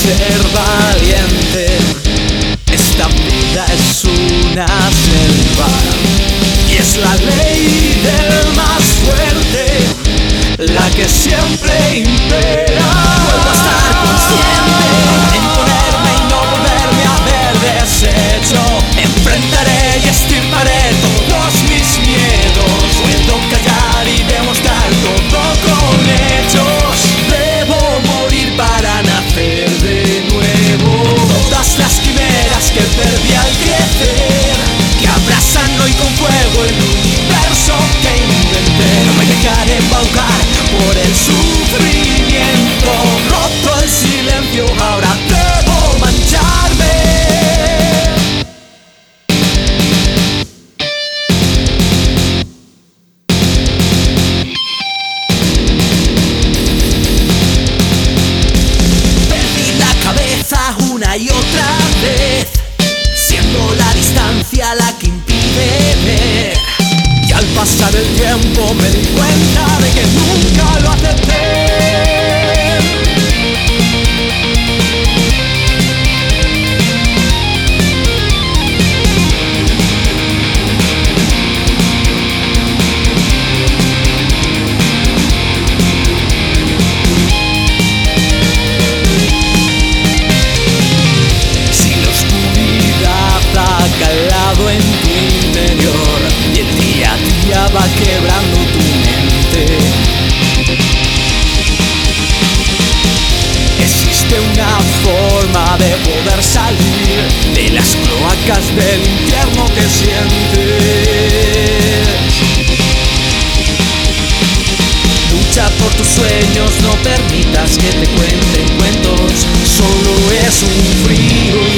ser valiente. Esta vida es una selva y es la ley del más fuerte la que siempre impera. Vuelvo a estar consciente en ponerme y no volverme a ver deshecho. Enfrentaré y estirparé todos mis miedos. Puedo callar y demostrar todo con hechos. Debo morir para nacer de nuevo. Todas las quimeras que perdí al crecer, que abrasan hoy con fuego el universo que inventé. No me dejaré embaucar por el sufrimiento. Roto el silencio, ahora debo mancharme. Perdí la cabeza una y otra vez, siendo la distancia la que impide ver. Y al pasar el tiempo me di cuenta de que nunca lo acepté. Si la oscuridad ha calado en tu interior y el día a día va quebrando tu mente, existe una forma de poder salir de las cloacas del infierno que sientes. Lucha por tus sueños, no permitas que te cuenten cuentos. Solo es un frío